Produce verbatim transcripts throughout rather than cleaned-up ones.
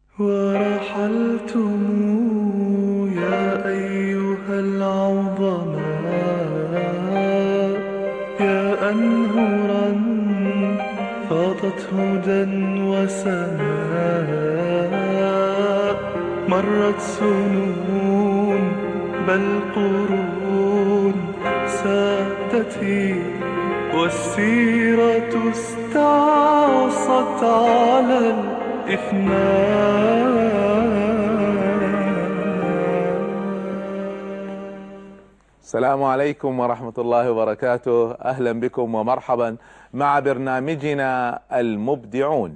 ورحلتم يا أيها العظماء، يا أنهرا فاضت هدى وسماء. مرت سنون بل قرون سادتي، والسيرة استعصت على السلام عليكم ورحمة الله وبركاته. أهلا بكم ومرحبا مع برنامجنا المبدعون،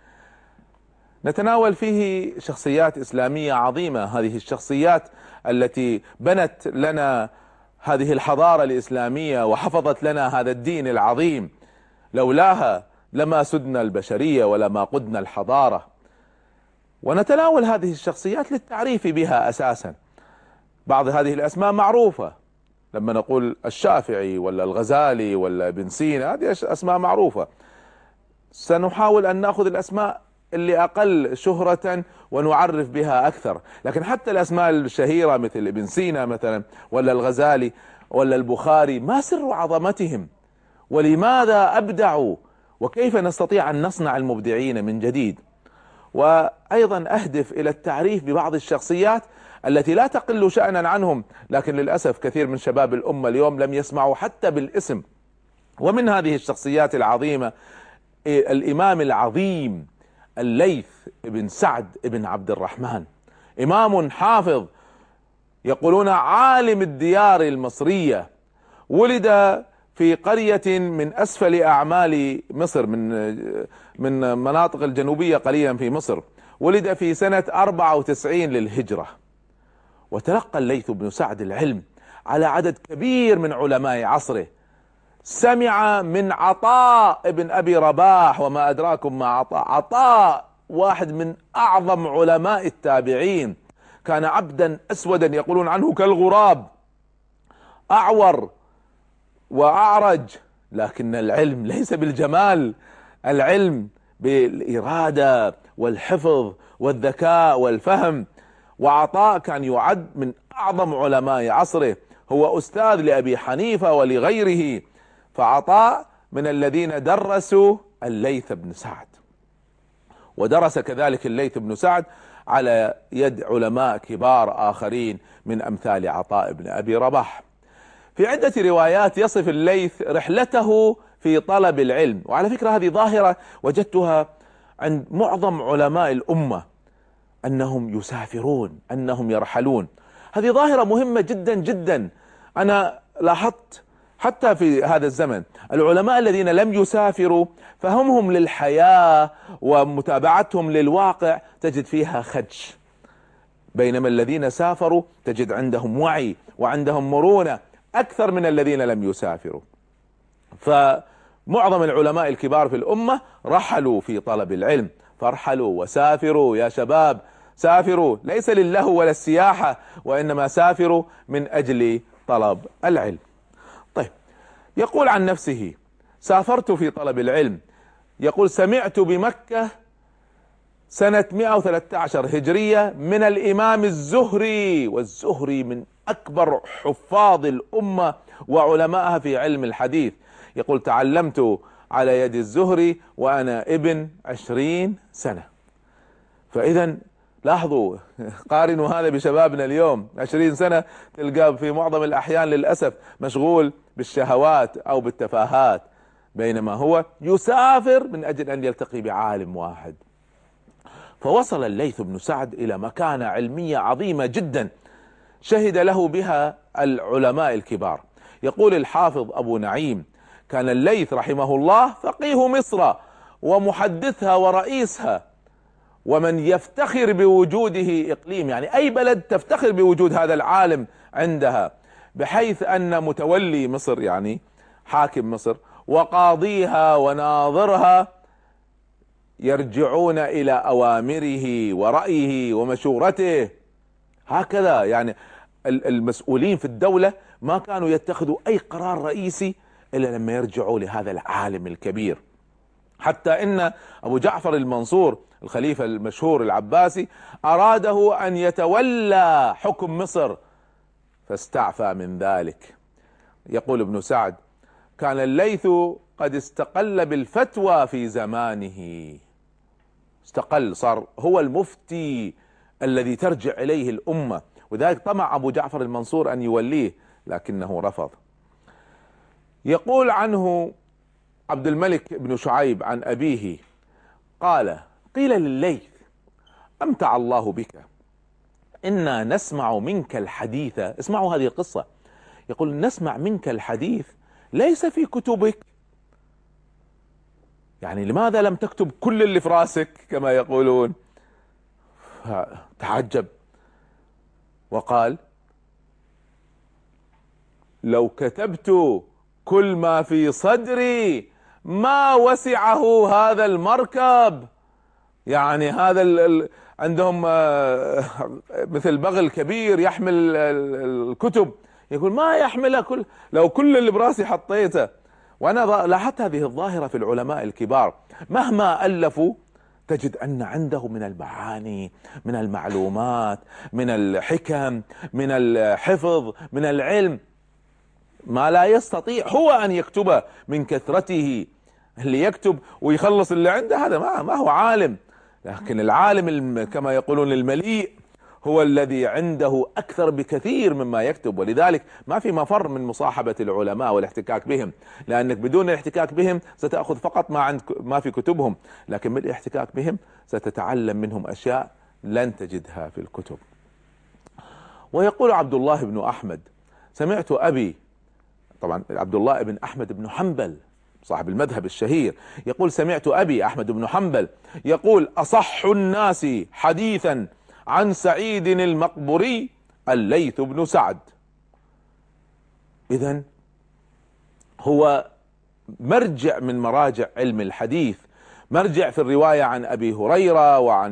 نتناول فيه شخصيات إسلامية عظيمة. هذه الشخصيات التي بنت لنا هذه الحضارة الإسلامية وحفظت لنا هذا الدين العظيم، لولاها لما سدنا البشرية ولما قدنا الحضارة. ونتناول هذه الشخصيات للتعريف بها أساسا. بعض هذه الأسماء معروفة، لما نقول الشافعي ولا الغزالي ولا ابن سينا، هذه أسماء معروفة. سنحاول أن نأخذ الأسماء اللي أقل شهرة ونعرف بها أكثر. لكن حتى الأسماء الشهيرة مثل ابن سينا مثلا ولا الغزالي ولا البخاري، ما سر عظمتهم؟ ولماذا أبدعوا؟ وكيف نستطيع أن نصنع المبدعين من جديد؟ وأيضا أهدف إلى التعريف ببعض الشخصيات التي لا تقل شأنا عنهم، لكن للأسف كثير من شباب الأمة اليوم لم يسمعوا حتى بالاسم. ومن هذه الشخصيات العظيمة الإمام العظيم الليث بن سعد بن عبد الرحمن، إمام حافظ، يقولون عالم الديار المصرية. ولد في قرية من أسفل أعمال مصر، من من مناطق الجنوبية قليلا في مصر. ولد في سنة أربعة وتسعين للهجرة. وتلقى الليث بن سعد العلم على عدد كبير من علماء عصره. سمع من عطاء بن أبي رباح، وما أدراكم ما عطاء. عطاء واحد من أعظم علماء التابعين، كان عبدا أسودا يقولون عنه كالغراب، أعور وأعرج، لكن العلم ليس بالجمال، العلم بالإرادة والحفظ والذكاء والفهم. وعطاء كان يعد من أعظم علماء عصره، هو أستاذ لأبي حنيفة ولغيره. فعطاء من الذين درسوا الليث بن سعد، ودرس كذلك الليث بن سعد على يد علماء كبار آخرين من أمثال عطاء بن أبي رباح. في عدة روايات يصف الليث رحلته في طلب العلم. وعلى فكرة هذه ظاهرة وجدتها عند معظم علماء الأمة، أنهم يسافرون، أنهم يرحلون. هذه ظاهرة مهمة جدا جدا. أنا لاحظت حتى في هذا الزمن العلماء الذين لم يسافروا فهمهم للحياة ومتابعتهم للواقع تجد فيها خدش، بينما الذين سافروا تجد عندهم وعي وعندهم مرونة أكثر من الذين لم يسافروا. فمعظم العلماء الكبار في الأمة رحلوا في طلب العلم. فارحلوا وسافروا يا شباب، سافروا ليس للهو ولا السياحة، وإنما سافروا من أجل طلب العلم. طيب، يقول عن نفسه: سافرت في طلب العلم. يقول: سمعت بمكة سنة مئة وثلاثة عشر هجرية من الإمام الزهري، والزهري من أكبر حفاظ الأمة وعلمائها في علم الحديث. يقول: تعلمت على يد الزهري وأنا ابن عشرين سنة. فإذا لاحظوا، قارنوا هذا بشبابنا اليوم. عشرين سنة تلقاه في معظم الأحيان للأسف مشغول بالشهوات أو بالتفاهات، بينما هو يسافر من أجل أن يلتقي بعالم واحد. فوصل الليث بن سعد إلى مكانة علمية عظيمة جدا شهد له بها العلماء الكبار. يقول الحافظ أبو نعيم: كان الليث رحمه الله فقيه مصر ومحدثها ورئيسها، ومن يفتخر بوجوده إقليم، يعني أي بلد تفتخر بوجود هذا العالم عندها، بحيث أن متولي مصر يعني حاكم مصر وقاضيها وناظرها يرجعون إلى أوامره ورأيه ومشورته. هكذا يعني المسؤولين في الدولة ما كانوا يتخذوا أي قرار رئيسي إلا لما يرجعوا لهذا العالم الكبير. حتى إن أبو جعفر المنصور الخليفة المشهور العباسي أراده أن يتولى حكم مصر فاستعفى من ذلك. يقول ابن سعد: كان الليث قد استقل بالفتوى في زمانه، استقل، صار هو المفتي الذي ترجع إليه الأمة، وذلك طمع أبو جعفر المنصور أن يوليه لكنه رفض. يقول عنه عبد الملك بن شعيب عن أبيه قال: قيل للليث: أمتع الله بك، إنا نسمع منك الحديث. اسمعوا هذه القصة، يقول: نسمع منك الحديث ليس في كتبك، يعني لماذا لم تكتب كل اللي في راسك كما يقولون؟ فتعجب وقال: لو كتبت كل ما في صدري ما وسعه هذا المركب. يعني هذا ال ال عندهم مثل بغل كبير يحمل الكتب، يقول ما يحملها كل، لو كل اللي براسي حطيته. وانا لاحظت هذه الظاهرة في العلماء الكبار، مهما ألفوا تجد أن عنده من المعاني، من المعلومات، من الحكم، من الحفظ، من العلم ما لا يستطيع هو أن يكتبه من كثرته. اللي يكتب ويخلص اللي عنده هذا ما, ما هو عالم، لكن العالم كما يقولون المليء هو الذي عنده أكثر بكثير مما يكتب. ولذلك ما في مفر من مصاحبة العلماء والاحتكاك بهم، لأنك بدون الاحتكاك بهم ستأخذ فقط ما عند ما في كتبهم، لكن بالاحتكاك بهم ستتعلم منهم أشياء لن تجدها في الكتب. ويقول عبد الله بن أحمد: سمعت أبي، طبعا عبد الله بن أحمد بن حنبل صاحب المذهب الشهير، يقول: سمعت أبي أحمد بن حنبل يقول: أصح الناس حديثا عن سعيد المقبري الليث بن سعد. إذن هو مرجع من مراجع علم الحديث، مرجع في الرواية عن أبي هريرة، وعن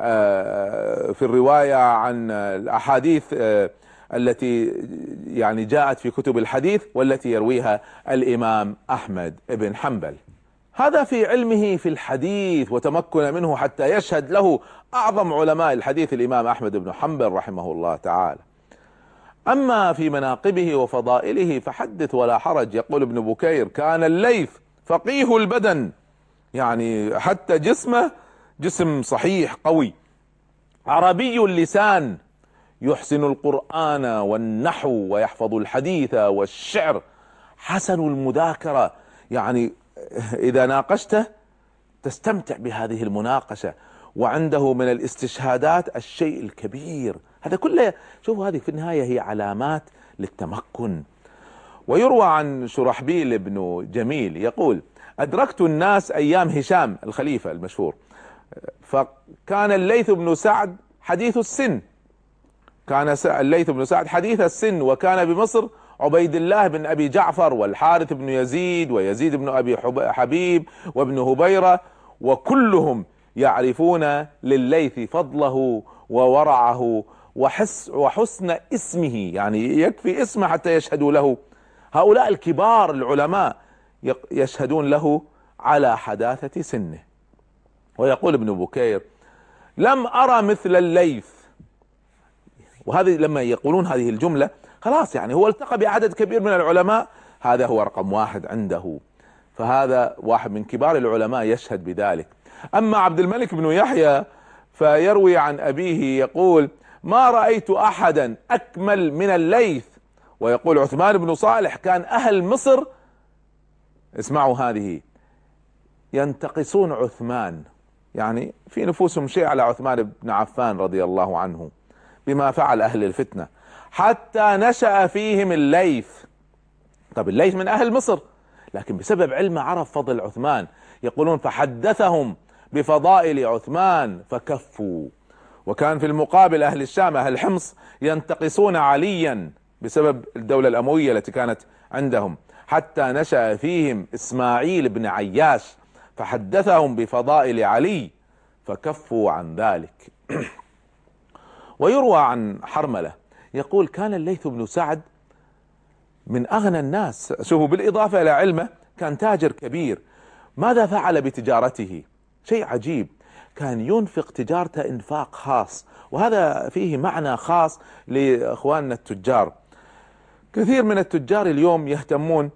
في الرواية عن الأحاديث التي يعني جاءت في كتب الحديث والتي يرويها الإمام أحمد بن حنبل. هذا في علمه في الحديث وتمكن منه حتى يشهد له أعظم علماء الحديث الإمام أحمد بن حنبل رحمه الله تعالى. أما في مناقبه وفضائله فحدث ولا حرج. يقول ابن بكير: كان الليث فقيه البدن، يعني حتى جسمه جسم صحيح قوي، عربي اللسان، يحسن القرآن والنحو ويحفظ الحديث والشعر، حسن المذاكرة، يعني إذا ناقشته تستمتع بهذه المناقشة، وعنده من الاستشهادات الشيء الكبير. هذا كله شوفوا هذه في النهاية هي علامات للتمكن. ويروى عن شرحبيل بن جميل يقول: أدركت الناس أيام هشام الخليفة المشهور، فكان الليث بن سعد حديث السن، كان الليث بن سعد حديث السن، وكان بمصر عبيد الله بن أبي جعفر والحارث بن يزيد ويزيد بن أبي حبيب وابن هبيرة، وكلهم يعرفون للليث فضله وورعه وحس وحسن اسمه، يعني يكفي اسمه حتى يشهدوا له. هؤلاء الكبار العلماء يشهدون له على حداثة سنه. ويقول ابن بكير: لم أرى مثل الليث. وهذه لما يقولون هذه الجملة خلاص يعني هو التقى بعدد كبير من العلماء، هذا هو رقم واحد عنده، فهذا واحد من كبار العلماء يشهد بذلك. أما عبد الملك بن يحيى فيروي عن أبيه يقول: ما رأيت أحدا أكمل من الليث. ويقول عثمان بن صالح: كان أهل مصر، اسمعوا هذه، ينتقصون عثمان، يعني في نفوسهم شيء على عثمان بن عفان رضي الله عنه بما فعل أهل الفتنة، حتى نشأ فيهم الليث. طب الليث من أهل مصر، لكن بسبب علمه عرف فضل عثمان. يقولون: فحدثهم بفضائل عثمان فكفوا. وكان في المقابل أهل الشام أهل حمص ينتقصون عليا بسبب الدولة الأموية التي كانت عندهم، حتى نشأ فيهم إسماعيل بن عياش فحدثهم بفضائل علي فكفوا عن ذلك. ويروى عن حرملة يقول: كان الليث بن سعد من أغنى الناس، شوفوا بالإضافة إلى علمه كان تاجر كبير، ماذا فعل بتجارته؟ شيء عجيب، كان ينفق تجارته انفاق خاص، وهذا فيه معنى خاص لإخواننا التجار. كثير من التجار اليوم يهتمون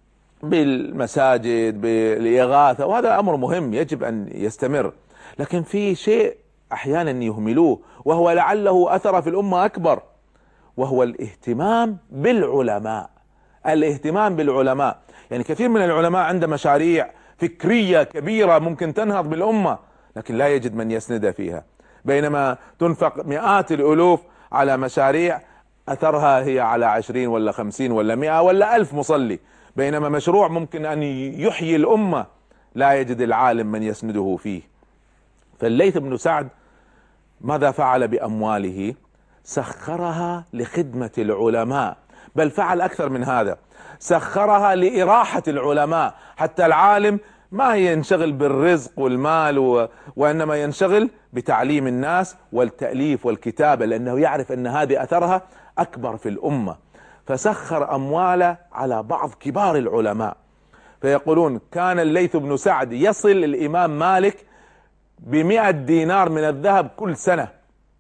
بالمساجد بالإغاثة، وهذا أمر مهم يجب أن يستمر، لكن في شيء أحيانا يهملوه وهو لعله أثر في الأمة أكبر، وهو الاهتمام بالعلماء. الاهتمام بالعلماء، يعني كثير من العلماء عنده مشاريع فكرية كبيرة ممكن تنهض بالأمة، لكن لا يجد من يسند فيها، بينما تنفق مئات الألوف على مشاريع أثرها هي على عشرين ولا خمسين ولا مئة ولا ألف مصلي، بينما مشروع ممكن أن يحيي الأمة لا يجد العالم من يسنده فيه. فالليث بن سعد ماذا فعل بأمواله؟ سخرها لخدمة العلماء، بل فعل أكثر من هذا، سخرها لإراحة العلماء، حتى العالم ما ينشغل بالرزق والمال و... وإنما ينشغل بتعليم الناس والتأليف والكتابة، لأنه يعرف أن هذه أثرها أكبر في الأمة. فسخر أمواله على بعض كبار العلماء، فيقولون كان الليث بن سعد يصل الإمام مالك بمئة دينار من الذهب كل سنة،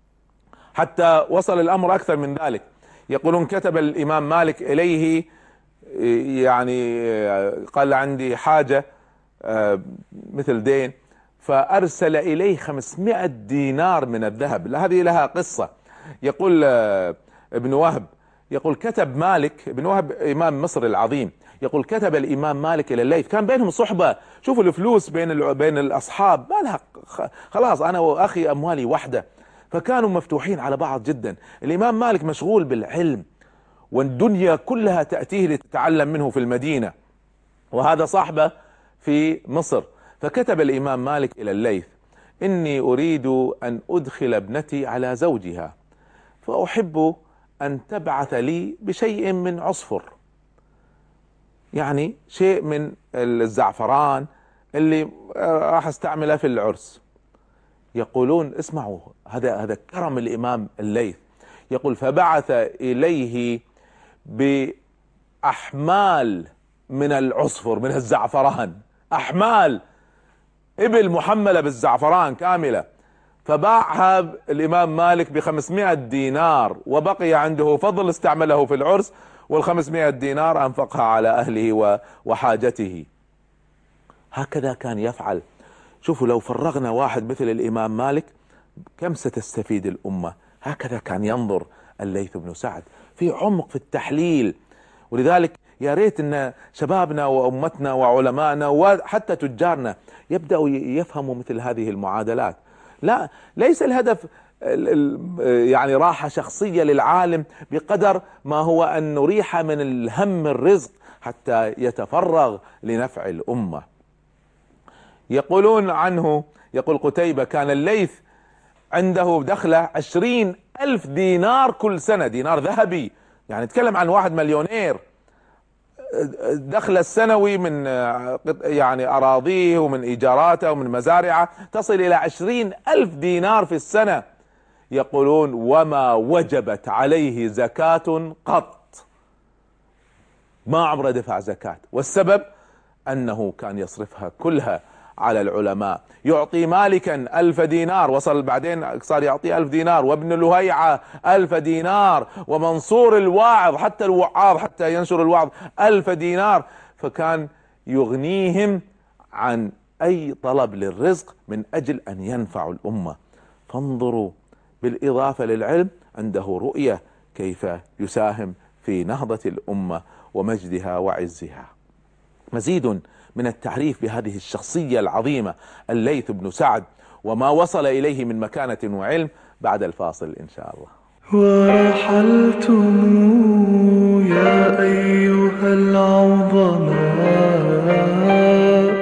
حتى وصل الأمر أكثر من ذلك. يقولون كتب الإمام مالك إليه، يعني قال عندي حاجة مثل دين، فأرسل إليه خمسمائة دينار من الذهب. هذه لها قصة. يقول ابن وهب، يقول كتب مالك، ابن وهب إمام مصر العظيم، يقول كتب الإمام مالك إلى الليث، كان بينهم صحبة، شوفوا الفلوس بين بين الأصحاب ما لها، خلاص أنا وأخي أموالي وحدة، فكانوا مفتوحين على بعض جدا. الإمام مالك مشغول بالعلم والدنيا كلها تأتيه لتتعلم منه في المدينة، وهذا صاحبه في مصر. فكتب الإمام مالك إلى الليث: إني أريد أن أدخل ابنتي على زوجها، فأحب أن تبعث لي بشيء من عصفر، يعني شيء من الزعفران اللي راح استعمله في العرس. يقولون اسمعوا، هذا هذا كرم الإمام الليث. يقول فبعث إليه بأحمال من العصفر، من الزعفران، أحمال إبل محملة بالزعفران كاملة، فباعها الإمام مالك بخمسمائة دينار، وبقي عنده فضل استعمله في العرس، والخمسمائة دينار أنفقها على أهله وحاجته. هكذا كان يفعل. شوفوا لو فرغنا واحد مثل الإمام مالك كم ستستفيد الأمة. هكذا كان ينظر الليث بن سعد في عمق في التحليل. ولذلك يا ريت ان شبابنا وامتنا وعلمائنا وحتى تجارنا يبدأوا يفهموا مثل هذه المعادلات. لا، ليس الهدف يعني راحة شخصية للعالم بقدر ما هو أن نريح من الهم الرزق حتى يتفرغ لنفع الأمة. يقولون عنه، يقول قتيبة كان الليث عنده دخله عشرين ألف دينار كل سنة، دينار ذهبي، يعني نتكلم عن واحد مليونير. دخل السنوي من يعني أراضيه ومن إيجاراته ومن مزارعه تصل إلى عشرين ألف دينار في السنة. يقولون وما وجبت عليه زكاة قط، ما عمره دفع زكاة، والسبب أنه كان يصرفها كلها على العلماء. يعطي مالكا ألف دينار، وصل بعدين صار يعطي ألف دينار، وابن لهيعة ألف دينار، ومنصور الواعظ حتى الوعاظ حتى ينشر الوعظ ألف دينار، فكان يغنيهم عن أي طلب للرزق من أجل أن ينفعوا الأمة. فانظروا، بالإضافة للعلم عنده رؤية كيف يساهم في نهضة الأمة ومجدها وعزها. مزيد من التعريف بهذه الشخصية العظيمة الليث بن سعد وما وصل إليه من مكانة وعلم بعد الفاصل إن شاء الله. ورحلتم يا أيها العظماء.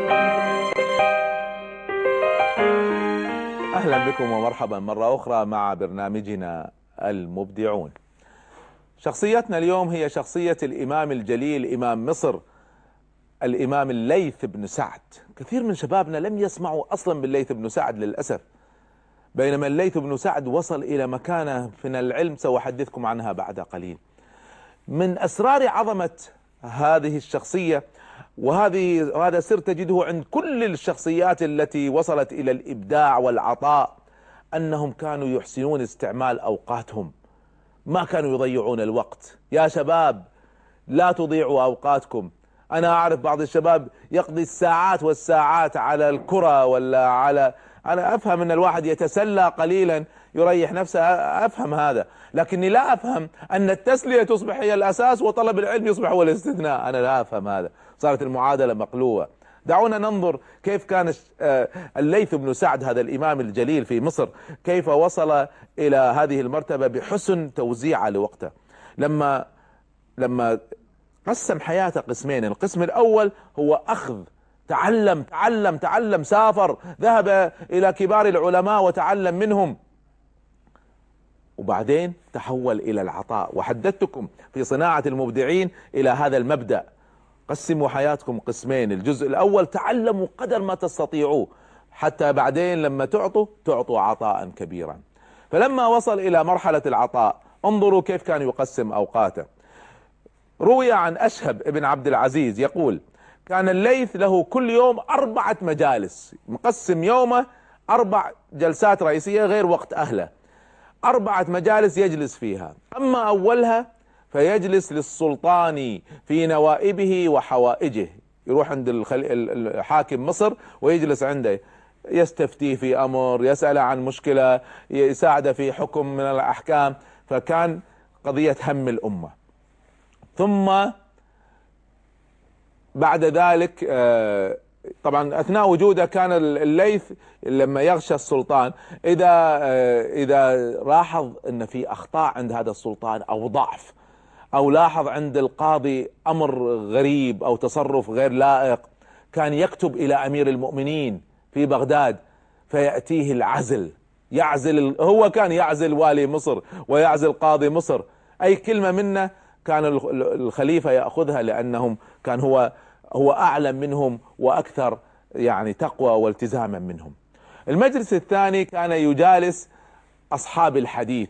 أهلا بكم ومرحبا مرة أخرى مع برنامجنا المبدعون. شخصيتنا اليوم هي شخصية الإمام الجليل إمام مصر الإمام الليث بن سعد. كثير من شبابنا لم يسمعوا أصلا بالليث بن سعد للأسف، بينما الليث بن سعد وصل إلى مكانة من العلم سأحدثكم عنها بعد قليل. من أسرار عظمة هذه الشخصية وهذه وهذا سر تجده عند كل الشخصيات التي وصلت إلى الإبداع والعطاء، أنهم كانوا يحسنون استعمال أوقاتهم، ما كانوا يضيعون الوقت. يا شباب لا تضيعوا أوقاتكم. أنا أعرف بعض الشباب يقضي الساعات والساعات على الكرة ولا على، أنا أفهم أن الواحد يتسلى قليلا يريح نفسه، أفهم هذا، لكني لا أفهم أن التسلية تصبح هي الأساس وطلب العلم يصبح هو الاستثناء. أنا لا أفهم هذا، صارت المعادلة مقلوبة. دعونا ننظر كيف كان الليث بن سعد هذا الإمام الجليل في مصر كيف وصل إلى هذه المرتبة بحسن توزيع لوقته. لما لما قسم حياته قسمين، القسم الأول هو أخذ، تعلم تعلم تعلم، سافر، ذهب إلى كبار العلماء وتعلم منهم، وبعدين تحول إلى العطاء. وحددتكم في صناعة المبدعين إلى هذا المبدأ، قسموا حياتكم قسمين، الجزء الأول تعلموا قدر ما تستطيعوه، حتى بعدين لما تعطوا تعطوا عطاء كبيرا. فلما وصل إلى مرحلة العطاء انظروا كيف كان يقسم أوقاته. روي عن أشهب ابن عبد العزيز يقول كان الليث له كل يوم أربعة مجالس، مقسم يومه أربع جلسات رئيسية غير وقت أهله، أربعة مجالس يجلس فيها. أما أولها فيجلس للسلطان في نوائبه وحوائجه، يروح عند الحاكم مصر ويجلس عنده، يستفتيه في أمر، يسأل عن مشكلة، يساعده في حكم من الأحكام. فكان قضية هم الأمة. ثم بعد ذلك طبعا أثناء وجوده كان الليث لما يغشى السلطان إذا إذا لاحظ أن في أخطاء عند هذا السلطان أو ضعف، أو لاحظ عند القاضي أمر غريب أو تصرف غير لائق، كان يكتب إلى أمير المؤمنين في بغداد فيأتيه العزل، يعزل، هو كان يعزل والي مصر ويعزل قاضي مصر، أي كلمة منه كان الخليفة يأخذها، لأنهم كان هو هو أعلم منهم وأكثر يعني تقوى والتزاما منهم. المجلس الثاني كان يجالس أصحاب الحديث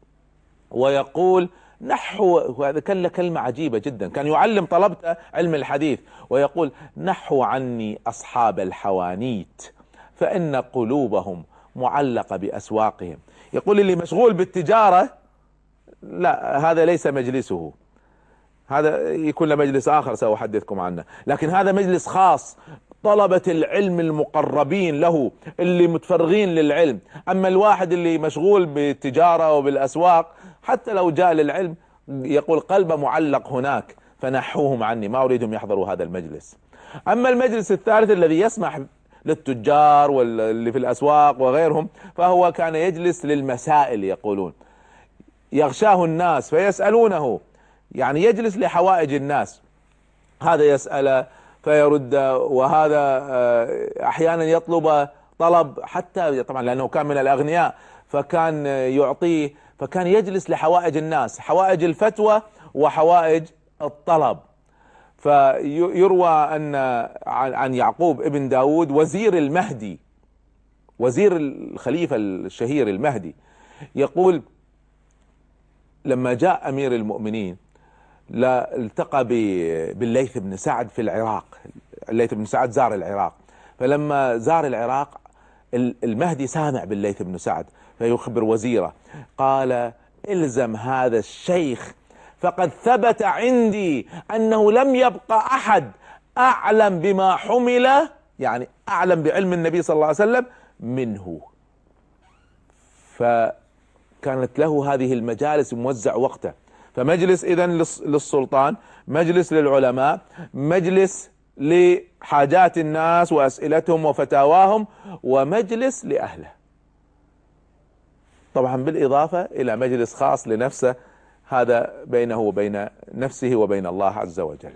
ويقول نحو، وهذا كان له كلمة عجيبة جدا، كان يعلم طلبته علم الحديث ويقول نحو عني أصحاب الحوانيت فإن قلوبهم معلقة بأسواقهم. يقول اللي مشغول بالتجارة لا، هذا ليس مجلسه، هذا يكون له مجلس آخر سأحدثكم عنه، لكن هذا مجلس خاص طلبة العلم المقربين له اللي متفرغين للعلم. أما الواحد اللي مشغول بالتجارة وبالأسواق حتى لو جاء للعلم يقول قلبه معلق هناك، فنحوهم عني، ما أريدهم يحضروا هذا المجلس. أما المجلس الثالث الذي يسمح للتجار واللي في الأسواق وغيرهم، فهو كان يجلس للمسائل، يقولون يغشاه الناس فيسألونه، يعني يجلس لحوائج الناس، هذا يسأل فيرد، وهذا أحيانا يطلب طلب حتى طبعا لأنه كان من الأغنياء فكان يعطيه، فكان يجلس لحوائج الناس، حوائج الفتوى وحوائج الطلب. فيروى أن عن يعقوب ابن داود وزير المهدي، وزير الخليفة الشهير المهدي، يقول لما جاء أمير المؤمنين لا التقى بالليث بن سعد في العراق، الليث بن سعد زار العراق، فلما زار العراق المهدي سامع بالليث بن سعد فيخبر وزيره، قال الزم هذا الشيخ فقد ثبت عندي أنه لم يبقى أحد أعلم بما حمل، يعني أعلم بعلم النبي صلى الله عليه وسلم منه. فكانت له هذه المجالس موزع وقته، فمجلس إذن للسلطان، مجلس للعلماء، مجلس لحاجات الناس وأسئلتهم وفتاواهم، ومجلس لأهله، طبعا بالإضافة إلى مجلس خاص لنفسه، هذا بينه وبين نفسه وبين الله عز وجل.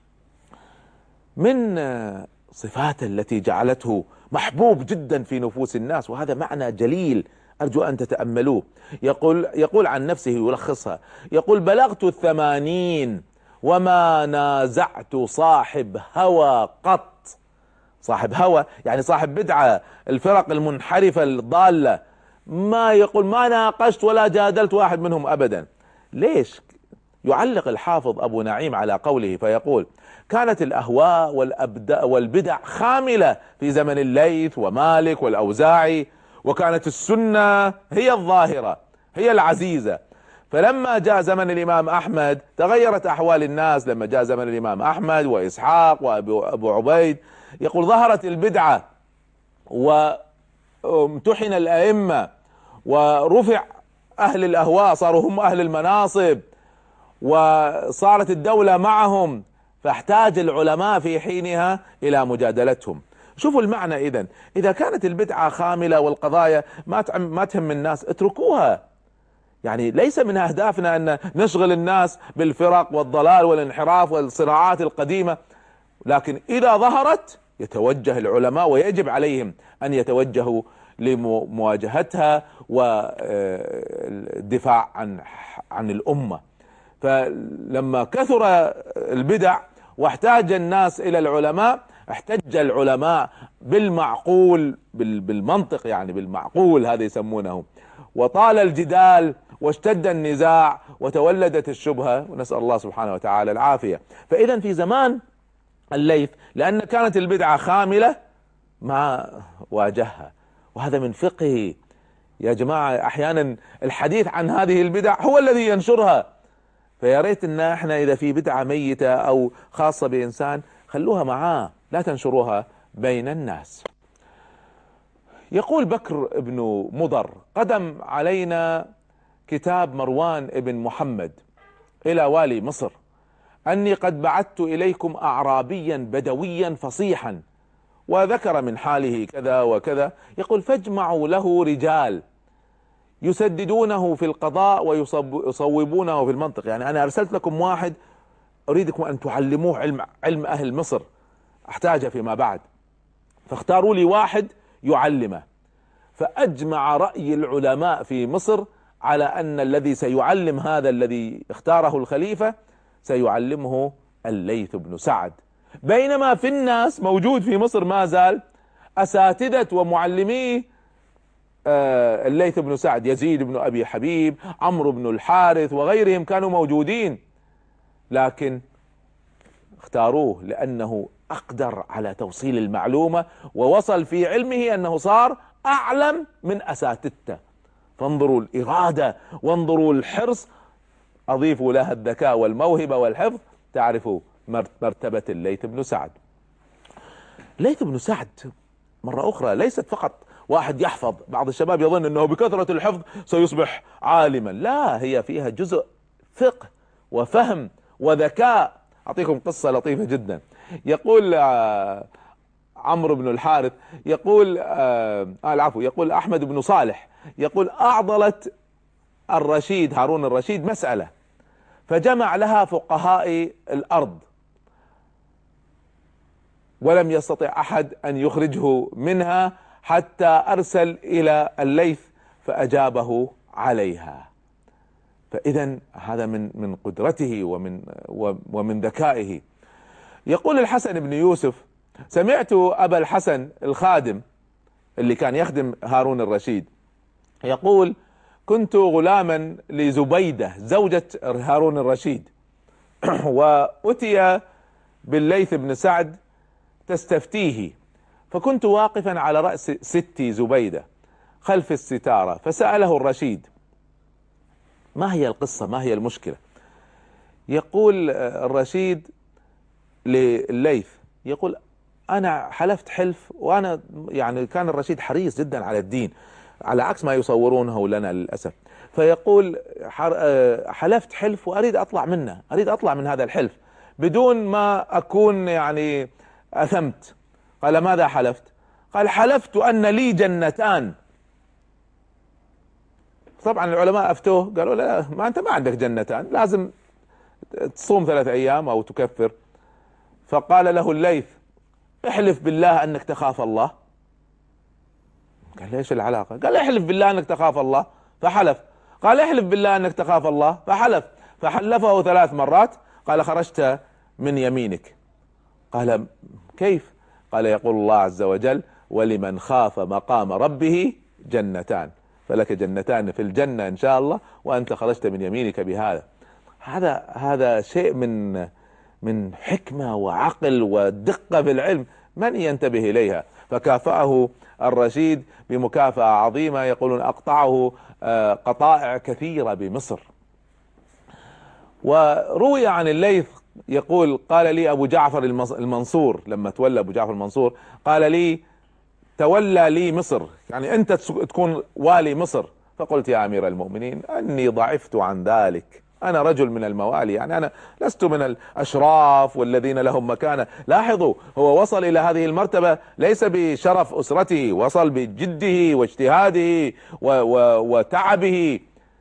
من صفاته التي جعلته محبوب جدا في نفوس الناس، وهذا معنى جليل أرجو أن تتأملوه، يقول يقول عن نفسه يلخصها، يقول بلغت الثمانين وما نازعت صاحب هوى قط. صاحب هوى يعني صاحب بدعة، الفرق المنحرفة الضالة، ما يقول ما ناقشت ولا جادلت واحد منهم أبدا. ليش؟ يعلق الحافظ أبو نعيم على قوله فيقول كانت الأهواء والبدع خاملة في زمن الليث ومالك والأوزاعي، وكانت السنة هي الظاهرة هي العزيزة. فلما جاء زمن الإمام أحمد تغيرت أحوال الناس. لما جاء زمن الإمام أحمد وإسحاق وأبو عبيد يقول ظهرت البدعة وامتحن الأئمة ورفع أهل الأهواء، صاروا هم أهل المناصب وصارت الدولة معهم، فاحتاج العلماء في حينها إلى مجادلتهم. شوفوا المعنى. إذن إذا كانت البدعة خاملة والقضايا ما ما تهم الناس اتركوها. يعني ليس من أهدافنا أن نشغل الناس بالفرق والضلال والانحراف والصراعات القديمة، لكن إذا ظهرت يتوجه العلماء ويجب عليهم أن يتوجهوا لمواجهتها والدفاع عن عن الأمة. فلما كثر البدع واحتاج الناس إلى العلماء، احتج العلماء بالمعقول بالمنطق، يعني بالمعقول هذا يسمونه، وطال الجدال واشتد النزاع وتولدت الشبهة، ونسأل الله سبحانه وتعالى العافية. فإذا في زمان الليث لأن كانت البدعة خاملة ما واجهها، وهذا من فقهه يا جماعة. أحيانا الحديث عن هذه البدع هو الذي ينشرها، فيا ريت ان احنا اذا في بدعة ميتة او خاصة بانسان خلوها معاه، لا تنشروها بين الناس. يقول بكر بن مضر: قدم علينا كتاب مروان بن محمد الى والي مصر اني قد بعثت اليكم اعرابيا بدويا فصيحا، وذكر من حاله كذا وكذا. يقول: فاجمعوا له رجال يسددونه في القضاء ويصوبونه في المنطق. يعني انا ارسلت لكم واحد اريدكم ان تعلموه علم علم اهل مصر احتاجه فيما بعد، فاختاروا لي واحد يعلمه. فاجمع رأي العلماء في مصر على ان الذي سيعلم هذا الذي اختاره الخليفة سيعلمه الليث بن سعد، بينما في الناس موجود في مصر ما زال اساتذة ومعلميه آه الليث بن سعد، يزيد بن ابي حبيب، عمرو بن الحارث وغيرهم كانوا موجودين، لكن اختاروه لانه اقدر على توصيل المعلومة ووصل في علمه انه صار اعلم من اساتذته. فانظروا الارادة وانظروا الحرص، اضيفوا لها الذكاء والموهبة والحفظ، تعرفوا مرتبة الليث بن سعد. الليث بن سعد مرة اخرى ليست فقط واحد يحفظ. بعض الشباب يظن انه بكثرة الحفظ سيصبح عالما، لا، هي فيها جزء فقه وفهم وذكاء. اعطيكم قصة لطيفة جدا. يقول آه عمرو بن الحارث يقول آه العفو يقول احمد بن صالح يقول: اعضلت الرشيد هارون الرشيد مسألة، فجمع لها فقهاء الارض ولم يستطع احد ان يخرجه منها، حتى ارسل الى الليث فاجابه عليها. فاذا هذا من من قدرته ومن ومن ذكائه. يقول الحسن بن يوسف: سمعت ابا الحسن الخادم اللي كان يخدم هارون الرشيد يقول: كنت غلاما لزبيدة زوجة هارون الرشيد، واتي بالليث بن سعد تستفتيه، فكنت واقفا على رأس ستي زبيدة خلف الستارة، فسأله الرشيد: ما هي القصة، ما هي المشكلة؟ يقول الرشيد لليث يقول: انا حلفت حلف، وانا يعني كان الرشيد حريص جدا على الدين على عكس ما يصورونه لنا للأسف. فيقول: حلفت حلف واريد اطلع منه، اريد اطلع من هذا الحلف بدون ما اكون يعني اثمت. قال: ماذا حلفت؟ قال: حلفت ان لي جنتان. طبعا العلماء افتوه قالوا: لا، ما انت ما عندك جنتان، لازم تصوم ثلاث ايام او تكفر. فقال له الليث: احلف بالله انك تخاف الله. قال: ليش العلاقة؟ قال: احلف بالله انك تخاف الله. فحلف. قال: احلف بالله انك تخاف الله. فحلف. فحلفه ثلاث مرات. قال: خرجت من يمينك. قال: كيف؟ قال: يقول الله عز وجل: ولمن خاف مقام ربه جنتان، فلك جنتان في الجنة ان شاء الله، وانت خرجت من يمينك بهذا. هذا هذا شيء من من حكمة وعقل ودقة في العلم، من ينتبه إليها؟ فكافأه الرشيد بمكافأة عظيمة، يقولون أقطعه قطائع كثيرة بمصر. وروي عن الليث يقول قال لي أبو جعفر المنصور لما تولى أبو جعفر المنصور، قال لي تولى لي مصر، يعني أنت تكون والي مصر. فقلت يا أمير المؤمنين أني ضعفت عن ذلك، أنا رجل من الموالي، يعني أنا لست من الأشراف والذين لهم مكانة. لاحظوا هو وصل إلى هذه المرتبة ليس بشرف أسرته، وصل بجده واجتهاده وتعبه.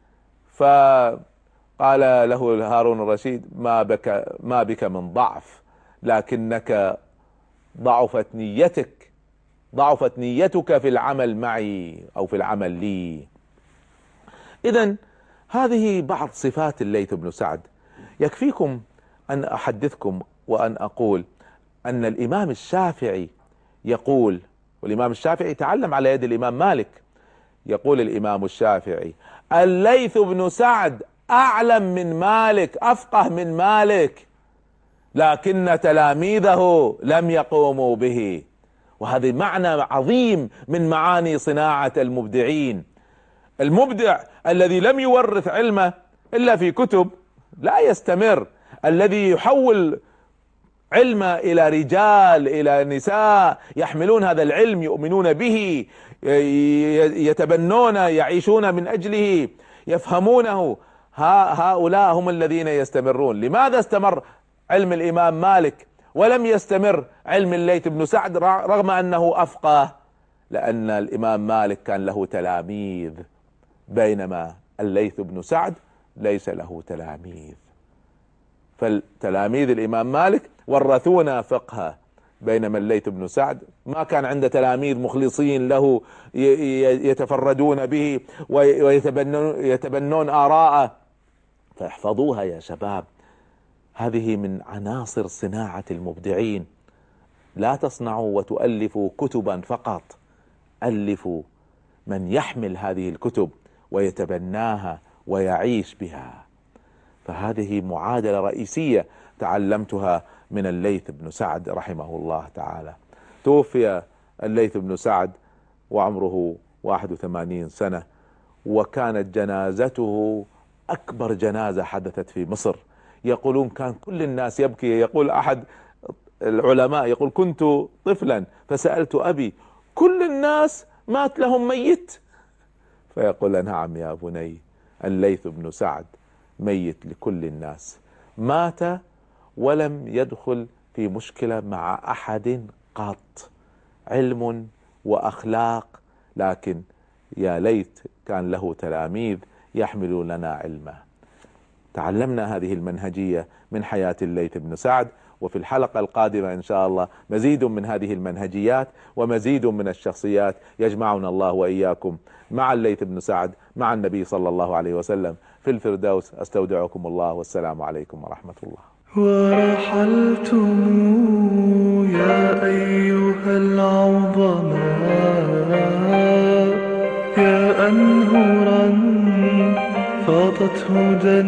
فقال له هارون الرشيد ما بك, ما بك من ضعف، لكنك ضعفت نيتك ضعفت نيتك في العمل معي أو في العمل لي. إذن هذه بعض صفات الليث بن سعد. يكفيكم أن أحدثكم وأن أقول أن الإمام الشافعي يقول، والإمام الشافعي تعلم على يد الإمام مالك، يقول الإمام الشافعي الليث بن سعد أعلم من مالك، أفقه من مالك، لكن تلاميذه لم يقوموا به. وهذا معنى عظيم من معاني صناعة المبدعين. المبدع الذي لم يورث علمه إلا في كتب لا يستمر، الذي يحول علمه إلى رجال إلى نساء يحملون هذا العلم، يؤمنون به، يتبنون، يعيشون من أجله، يفهمونه، هؤلاء هم الذين يستمرون. لماذا استمر علم الإمام مالك ولم يستمر علم الليث بن سعد رغم أنه أفقه؟ لأن الإمام مالك كان له تلاميذ، بينما الليث بن سعد ليس له تلاميذ. فالتلاميذ الإمام مالك ورثونا فقه، بينما الليث بن سعد ما كان عنده تلاميذ مخلصين له يتفردون به ويتبنون آراءه. فاحفظوها يا شباب، هذه من عناصر صناعة المبدعين. لا تصنعوا وتؤلفوا كتبا فقط، ألفوا من يحمل هذه الكتب ويتبناها ويعيش بها. فهذه معادلة رئيسية تعلمتها من الليث بن سعد رحمه الله تعالى. توفي الليث بن سعد وعمره واحد وثمانين سنة، وكانت جنازته أكبر جنازة حدثت في مصر. يقولون كان كل الناس يبكي. يقول أحد العلماء يقول كنت طفلا فسألت أبي كل الناس مات لهم ميت؟ فيقول نعم يا بني، الليث بن سعد ميت لكل الناس، مات ولم يدخل في مشكلة مع أحد قط، علم وأخلاق. لكن يا ليت كان له تلاميذ يحملون لنا علمه. تعلمنا هذه المنهجية من حياة الليث بن سعد، وفي الحلقة القادمة إن شاء الله مزيد من هذه المنهجيات ومزيد من الشخصيات يجمعنا الله وإياكم مع الليث بن سعد مع النبي صلى الله عليه وسلم في الفردوس. أستودعكم الله، والسلام عليكم ورحمة الله. ورحلتم يا أيها العظماء، يا أنهرا فاضت هدى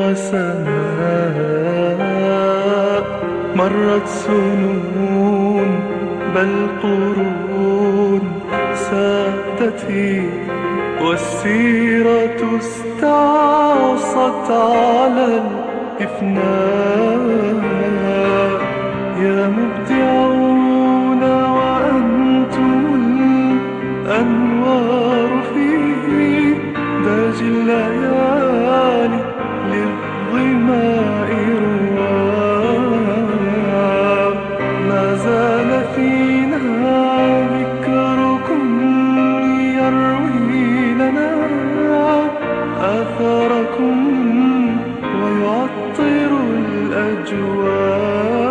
وسماء، مرت سنون بل قرون سادتي، والسيرة استعصت على الإفناء. يا مبدعون وأنتم الأنوار في داج الليالي للظماء رواء. ما زال فينا ذكركم يروي لنا آثاركم ويعطر الأجواء.